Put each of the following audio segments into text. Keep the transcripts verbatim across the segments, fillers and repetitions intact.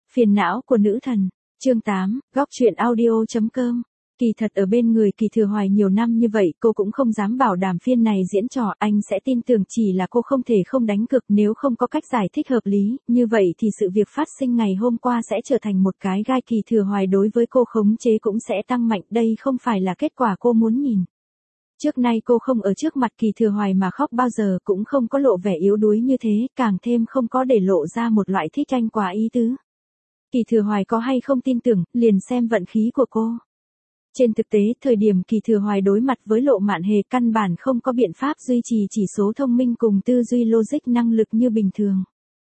Phiền não của nữ thần. Chương tám, góc truyện audio chấm com. Kỳ thật ở bên người Kỳ Thừa Hoài nhiều năm như vậy, cô cũng không dám bảo đảm phiên này diễn trò, anh sẽ tin tưởng chỉ là cô không thể không đánh cược, nếu không có cách giải thích hợp lý, như vậy thì sự việc phát sinh ngày hôm qua sẽ trở thành một cái gai. Kỳ Thừa Hoài đối với cô khống chế cũng sẽ tăng mạnh, đây không phải là kết quả cô muốn nhìn. Trước nay cô không ở trước mặt Kỳ Thừa Hoài mà khóc bao giờ, cũng không có lộ vẻ yếu đuối như thế, càng thêm không có để lộ ra một loại thích anh quá ý tứ. Kỳ Thừa Hoài có hay không tin tưởng, liền xem vận khí của cô. Trên thực tế, thời điểm Kỳ Thừa Hoài đối mặt với Lộ Mạn Hề căn bản không có biện pháp duy trì chỉ số thông minh cùng tư duy logic năng lực như bình thường.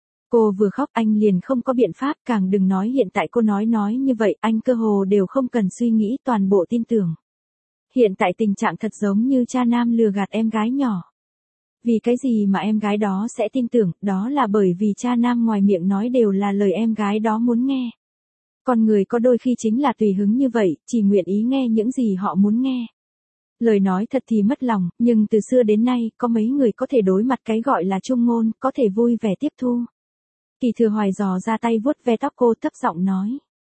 Cô vừa khóc anh liền không có biện pháp, càng đừng nói hiện tại cô nói nói như vậy, anh cơ hồ đều không cần suy nghĩ, toàn bộ tin tưởng. Hiện tại tình trạng thật giống như cha nam lừa gạt em gái nhỏ. Vì cái gì mà em gái đó sẽ tin tưởng, đó là bởi vì cha nam ngoài miệng nói đều là lời em gái đó muốn nghe. Con người có đôi khi chính là tùy hứng như vậy, chỉ nguyện ý nghe những gì họ muốn nghe. Lời nói thật thì mất lòng, nhưng từ xưa đến nay, có mấy người có thể đối mặt cái gọi là trung ngôn, có thể vui vẻ tiếp thu. Kỳ Thừa Hoài dò ra tay vuốt ve tóc cô, thấp giọng nói.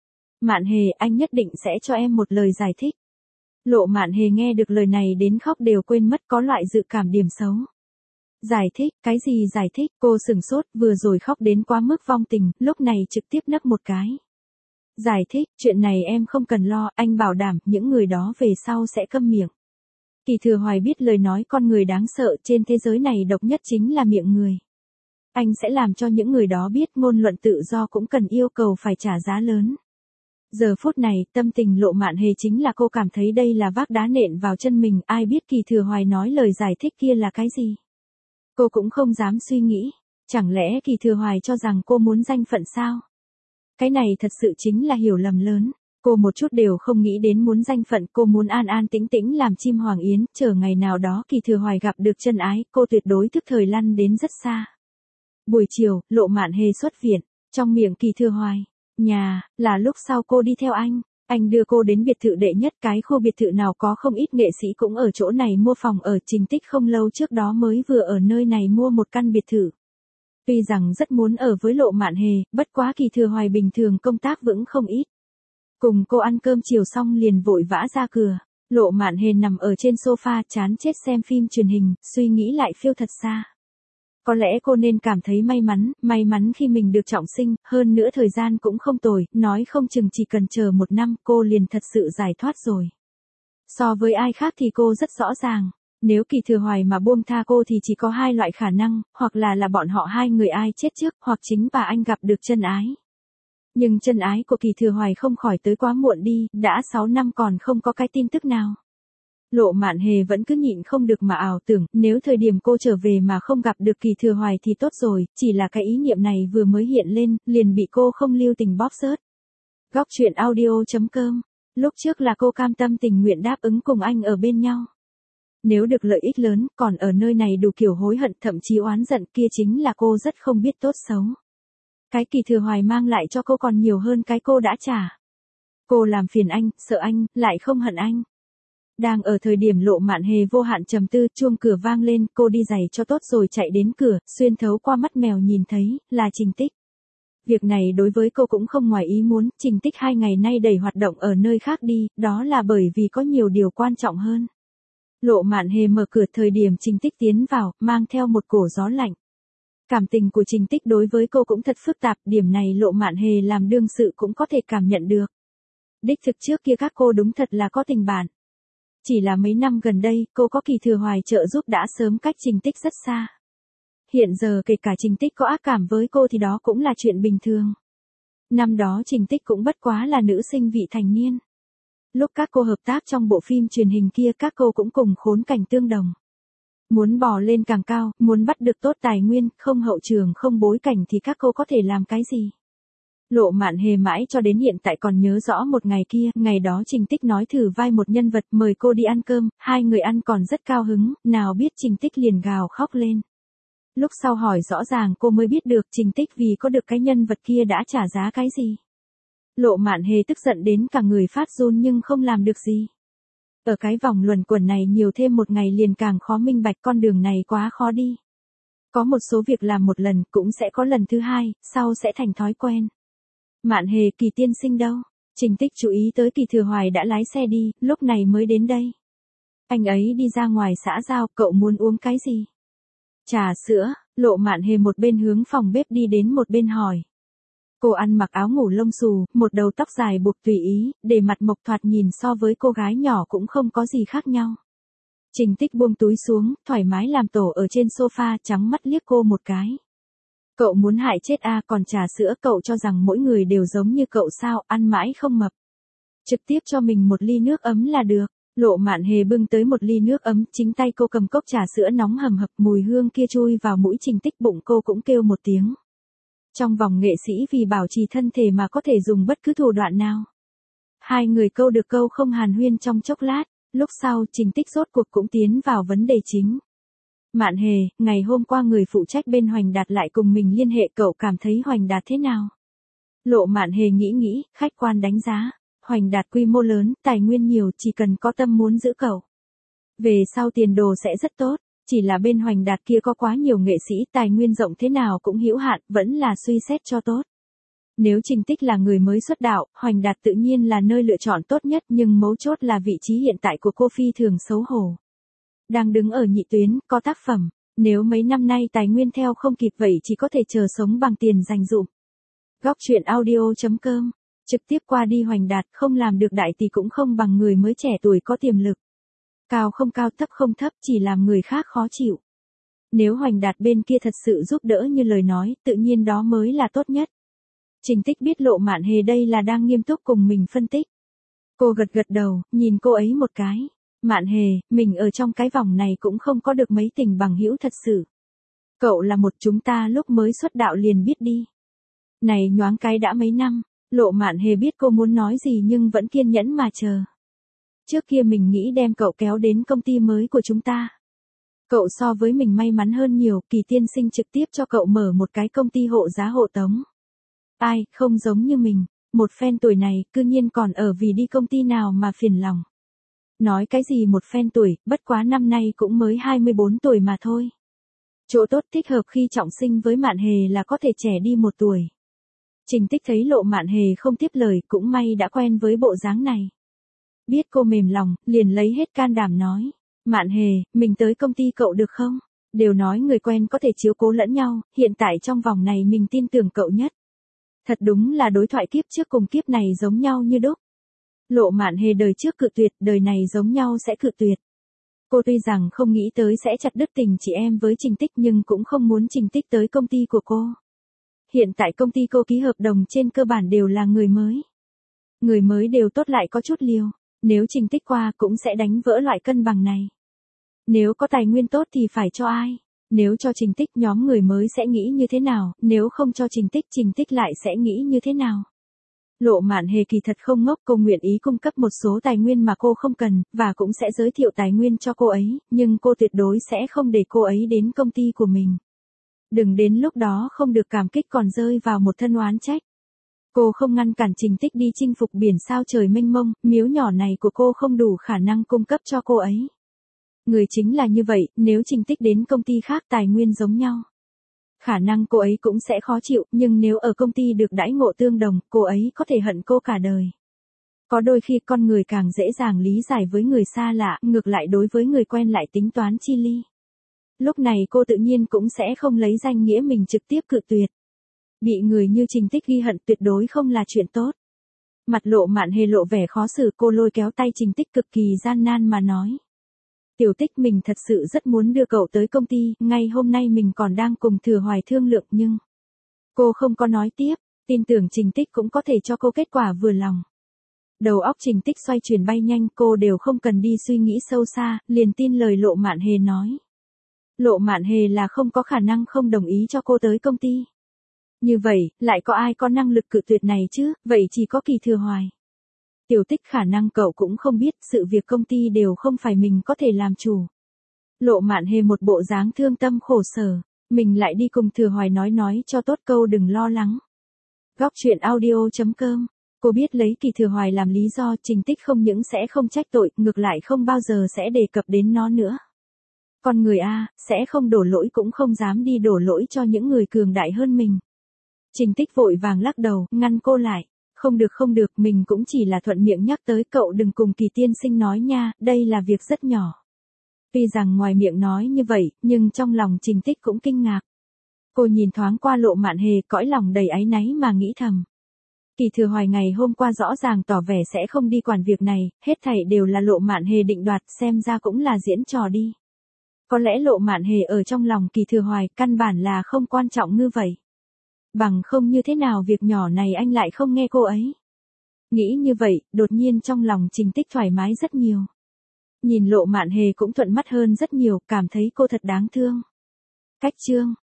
Mạn Hề, anh nhất định sẽ cho em một lời giải thích. Lộ Mạn Hề nghe được lời này đến khóc đều quên mất, có loại dự cảm điểm xấu. Giải thích, cái gì giải thích, cô sửng sốt, vừa rồi khóc đến quá mức vong tình, lúc này trực tiếp nấc một cái. Giải thích, chuyện này em không cần lo, anh bảo đảm, những người đó về sau sẽ câm miệng. Kỳ Thừa Hoài biết lời nói con người đáng sợ, trên thế giới này độc nhất chính là miệng người. Anh sẽ làm cho những người đó biết ngôn luận tự do cũng cần yêu cầu phải trả giá lớn. Giờ phút này, tâm tình Lộ Mạn Hề chính là cô cảm thấy đây là vác đá nện vào chân mình, ai biết Kỳ Thừa Hoài nói lời giải thích kia là cái gì. Cô cũng không dám suy nghĩ, chẳng lẽ Kỳ Thừa Hoài cho rằng cô muốn danh phận sao? Cái này thật sự chính là hiểu lầm lớn, cô một chút đều không nghĩ đến muốn danh phận, cô muốn an an tĩnh tĩnh làm chim hoàng yến, chờ ngày nào đó Kỳ Thừa Hoài gặp được chân ái, cô tuyệt đối thức thời lăn đến rất xa. Buổi chiều, Lộ Mạn Hề xuất viện, trong miệng Kỳ Thừa Hoài, nhà, là lúc sau cô đi theo anh, anh đưa cô đến biệt thự đệ nhất, cái khu biệt thự nào có không ít nghệ sĩ cũng ở chỗ này mua phòng ở. Trình Tích không lâu trước đó mới vừa ở nơi này mua một căn biệt thự. Tuy rằng rất muốn ở với Lộ Mạn Hề, bất quá Kỳ Thừa Hoài bình thường công tác vững không ít. Cùng cô ăn cơm chiều xong liền vội vã ra cửa, Lộ Mạn Hề nằm ở trên sofa chán chết xem phim truyền hình, suy nghĩ lại phiêu thật xa. Có lẽ cô nên cảm thấy may mắn, may mắn khi mình được trọng sinh, hơn nữa thời gian cũng không tồi, nói không chừng chỉ cần chờ một năm cô liền thật sự giải thoát rồi. So với ai khác thì cô rất rõ ràng, nếu Kỳ Thừa Hoài mà buông tha cô thì chỉ có hai loại khả năng, hoặc là là bọn họ hai người ai chết trước, hoặc chính bà anh gặp được chân ái. Nhưng chân ái của Kỳ Thừa Hoài không khỏi tới quá muộn đi, đã sáu năm còn không có cái tin tức nào. Lộ Mạn Hề vẫn cứ nhịn không được mà ảo tưởng, nếu thời điểm cô trở về mà không gặp được Kỳ Thừa Hoài thì tốt rồi, chỉ là cái ý niệm này vừa mới hiện lên, liền bị cô không lưu tình bóp rớt. Góc truyện audio chấm com. Lúc trước là cô cam tâm tình nguyện đáp ứng cùng anh ở bên nhau. Nếu được lợi ích lớn, còn ở nơi này đủ kiểu hối hận, thậm chí oán giận, kia chính là cô rất không biết tốt xấu. Cái Kỳ Thừa Hoài mang lại cho cô còn nhiều hơn cái cô đã trả. Cô làm phiền anh, sợ anh, lại không hận anh. Đang ở thời điểm Lộ Mạn Hề vô hạn trầm tư, chuông cửa vang lên, cô đi giày cho tốt rồi chạy đến cửa, xuyên thấu qua mắt mèo nhìn thấy, là Trình Tích. Việc này đối với cô cũng không ngoài ý muốn, Trình Tích hai ngày nay đẩy hoạt động ở nơi khác đi, đó là bởi vì có nhiều điều quan trọng hơn. Lộ Mạn Hề mở cửa thời điểm Trình Tích tiến vào, mang theo một cổ gió lạnh. Cảm tình của Trình Tích đối với cô cũng thật phức tạp, điểm này Lộ Mạn Hề làm đương sự cũng có thể cảm nhận được. Đích thực trước kia các cô đúng thật là có tình bạn. Chỉ là mấy năm gần đây, cô có Kỳ Thừa Hoài trợ giúp đã sớm cách Trình Tích rất xa. Hiện giờ kể cả Trình Tích có ác cảm với cô thì đó cũng là chuyện bình thường. Năm đó Trình Tích cũng bất quá là nữ sinh vị thành niên. Lúc các cô hợp tác trong bộ phim truyền hình kia các cô cũng cùng khốn cảnh tương đồng. Muốn bò lên càng cao, muốn bắt được tốt tài nguyên, không hậu trường không bối cảnh thì các cô có thể làm cái gì? Lộ Mạn Hề mãi cho đến hiện tại còn nhớ rõ một ngày kia, ngày đó Trình Tích nói thử vai một nhân vật mời cô đi ăn cơm, hai người ăn còn rất cao hứng, nào biết Trình Tích liền gào khóc lên. Lúc sau hỏi rõ ràng cô mới biết được Trình Tích vì có được cái nhân vật kia đã trả giá cái gì. Lộ Mạn Hề tức giận đến cả người phát run nhưng không làm được gì. Ở cái vòng luẩn quẩn này nhiều thêm một ngày liền càng khó minh bạch, con đường này quá khó đi. Có một số việc làm một lần cũng sẽ có lần thứ hai, sau sẽ thành thói quen. Mạn Hề, Kỳ tiên sinh đâu? Trình Tích chú ý tới Kỳ Thừa Hoài đã lái xe đi, lúc này mới đến đây. Anh ấy đi ra ngoài xã giao, cậu muốn uống cái gì? Trà sữa. Lộ Mạn Hề một bên hướng phòng bếp đi đến một bên hỏi. Cô ăn mặc áo ngủ lông xù, một đầu tóc dài buộc tùy ý, để mặt mộc thoạt nhìn so với cô gái nhỏ cũng không có gì khác nhau. Trình Tích buông túi xuống, thoải mái làm tổ ở trên sofa, trắng mắt liếc cô một cái. Cậu muốn hại chết a à, còn trà sữa cậu cho rằng mỗi người đều giống như cậu sao, ăn mãi không mập. Trực tiếp cho mình một ly nước ấm là được. Lộ Mạn Hề bưng tới một ly nước ấm, chính tay cô cầm cốc trà sữa nóng hầm hập, mùi hương kia chui vào mũi Trình Tích, bụng cô cũng kêu một tiếng. Trong vòng nghệ sĩ vì bảo trì thân thể mà có thể dùng bất cứ thủ đoạn nào. Hai người câu được câu không hàn huyên trong chốc lát, lúc sau Trình Tích rốt cuộc cũng tiến vào vấn đề chính. Mạn Hề, ngày hôm qua người phụ trách bên Hoành Đạt lại cùng mình liên hệ, cậu cảm thấy Hoành Đạt thế nào? Lộ Mạn Hề nghĩ nghĩ, khách quan đánh giá. Hoành Đạt quy mô lớn, tài nguyên nhiều, chỉ cần có tâm muốn giữ cậu. Về sau tiền đồ sẽ rất tốt, chỉ là bên Hoành Đạt kia có quá nhiều nghệ sĩ, tài nguyên rộng thế nào cũng hữu hạn, vẫn là suy xét cho tốt. Nếu Trình Tích là người mới xuất đạo, Hoành Đạt tự nhiên là nơi lựa chọn tốt nhất, nhưng mấu chốt là vị trí hiện tại của cô phi thường xấu hổ. Đang đứng ở nhị tuyến, có tác phẩm, nếu mấy năm nay tài nguyên theo không kịp vậy chỉ có thể chờ sống bằng tiền dành dụm. Góc truyện audio chấm com trực tiếp qua đi. Hoành Đạt không làm được đại tỷ cũng không bằng người mới trẻ tuổi có tiềm lực. Cao không cao, thấp không thấp, chỉ làm người khác khó chịu. Nếu Hoành Đạt bên kia thật sự giúp đỡ như lời nói, tự nhiên đó mới là tốt nhất. Trình Tích biết Lộ Mạn Hề đây là đang nghiêm túc cùng mình phân tích. Cô gật gật đầu, nhìn cô ấy một cái. Mạn Hề, mình ở trong cái vòng này cũng không có được mấy tình bằng hữu thật sự. Cậu là một chúng ta lúc mới xuất đạo liền biết đi. Này nhoáng cái đã mấy năm. Lộ Mạn Hề biết cô muốn nói gì nhưng vẫn kiên nhẫn mà chờ. Trước kia mình nghĩ đem cậu kéo đến công ty mới của chúng ta. Cậu so với mình may mắn hơn nhiều, Kỳ tiên sinh trực tiếp cho cậu mở một cái công ty hộ giá hộ tống. Ai, không giống như mình, một fan tuổi này, cư nhiên còn ở vì đi công ty nào mà phiền lòng. Nói cái gì một fan tuổi, bất quá năm nay cũng mới hai mươi bốn tuổi mà thôi. Chỗ tốt thích hợp khi trọng sinh với Mạn Hề là có thể trẻ đi một tuổi. Trình Tích thấy Lộ Mạn Hề không tiếp lời, cũng may đã quen với bộ dáng này. Biết cô mềm lòng, liền lấy hết can đảm nói. Mạn Hề, mình tới công ty cậu được không? Đều nói người quen có thể chiếu cố lẫn nhau, hiện tại trong vòng này mình tin tưởng cậu nhất. Thật đúng là đối thoại kiếp trước cùng kiếp này giống nhau như đúc. Lộ Mạn Hề đời trước cự tuyệt, đời này giống nhau sẽ cự tuyệt. Cô tuy rằng không nghĩ tới sẽ chặt đứt tình chị em với Trình Tích nhưng cũng không muốn Trình Tích tới công ty của cô. Hiện tại công ty cô ký hợp đồng trên cơ bản đều là người mới. Người mới đều tốt lại có chút liều. Nếu Trình Tích qua cũng sẽ đánh vỡ loại cân bằng này. Nếu có tài nguyên tốt thì phải cho ai? Nếu cho Trình Tích nhóm người mới sẽ nghĩ như thế nào? Nếu không cho Trình Tích, Trình Tích lại sẽ nghĩ như thế nào? Lộ Mạn Hề kỳ thật không ngốc, cô nguyện ý cung cấp một số tài nguyên mà cô không cần, và cũng sẽ giới thiệu tài nguyên cho cô ấy, nhưng cô tuyệt đối sẽ không để cô ấy đến công ty của mình. Đừng đến lúc đó không được cảm kích còn rơi vào một thân oán trách. Cô không ngăn cản Trình Tích đi chinh phục biển sao trời mênh mông, miếu nhỏ này của cô không đủ khả năng cung cấp cho cô ấy. Người chính là như vậy, nếu Trình Tích đến công ty khác tài nguyên giống nhau. Khả năng cô ấy cũng sẽ khó chịu, nhưng nếu ở công ty được đãi ngộ tương đồng, cô ấy có thể hận cô cả đời. Có đôi khi con người càng dễ dàng lý giải với người xa lạ, ngược lại đối với người quen lại tính toán chi ly. Lúc này cô tự nhiên cũng sẽ không lấy danh nghĩa mình trực tiếp cự tuyệt. Bị người như Trình Tích ghi hận tuyệt đối không là chuyện tốt. Mặt Lộ Mạn Hề lộ vẻ khó xử, cô lôi kéo tay Trình Tích cực kỳ gian nan mà nói. Tiểu Tích, mình thật sự rất muốn đưa cậu tới công ty, ngay hôm nay mình còn đang cùng Thừa Hoài thương lượng nhưng... Cô không có nói tiếp, tin tưởng Trình Tích cũng có thể cho cô kết quả vừa lòng. Đầu óc Trình Tích xoay chuyển bay nhanh, cô đều không cần đi suy nghĩ sâu xa, liền tin lời Lộ Mạn Hề nói. Lộ Mạn Hề là không có khả năng không đồng ý cho cô tới công ty. Như vậy, lại có ai có năng lực cự tuyệt này chứ, vậy chỉ có Kỳ Thừa Hoài. Tiểu Tích, khả năng cậu cũng không biết, sự việc công ty đều không phải mình có thể làm chủ. Lộ Mạn Hề một bộ dáng thương tâm khổ sở, mình lại đi cùng Thừa Hoài nói nói cho tốt, câu đừng lo lắng. Góc truyện audio chấm com, cô biết lấy Kỳ Thừa Hoài làm lý do, Trình Tích không những sẽ không trách tội, ngược lại không bao giờ sẽ đề cập đến nó nữa. Con người a, sẽ không đổ lỗi cũng không dám đi đổ lỗi cho những người cường đại hơn mình. Trình Tích vội vàng lắc đầu, ngăn cô lại. Không được không được, mình cũng chỉ là thuận miệng nhắc tới, cậu đừng cùng Kỳ tiên sinh nói nha, đây là việc rất nhỏ. Tuy rằng ngoài miệng nói như vậy, nhưng trong lòng Trình Tích cũng kinh ngạc. Cô nhìn thoáng qua Lộ Mạn Hề, cõi lòng đầy áy náy mà nghĩ thầm. Kỳ Thừa Hoài ngày hôm qua rõ ràng tỏ vẻ sẽ không đi quản việc này, hết thảy đều là Lộ Mạn Hề định đoạt, xem ra cũng là diễn trò đi. Có lẽ Lộ Mạn Hề ở trong lòng Kỳ Thừa Hoài căn bản là không quan trọng như vậy. Bằng không như thế nào việc nhỏ này anh lại không nghe cô ấy. Nghĩ như vậy, đột nhiên trong lòng Trình Tích thoải mái rất nhiều. Nhìn Lộ Mạn Hề cũng thuận mắt hơn rất nhiều, cảm thấy cô thật đáng thương. Cách chương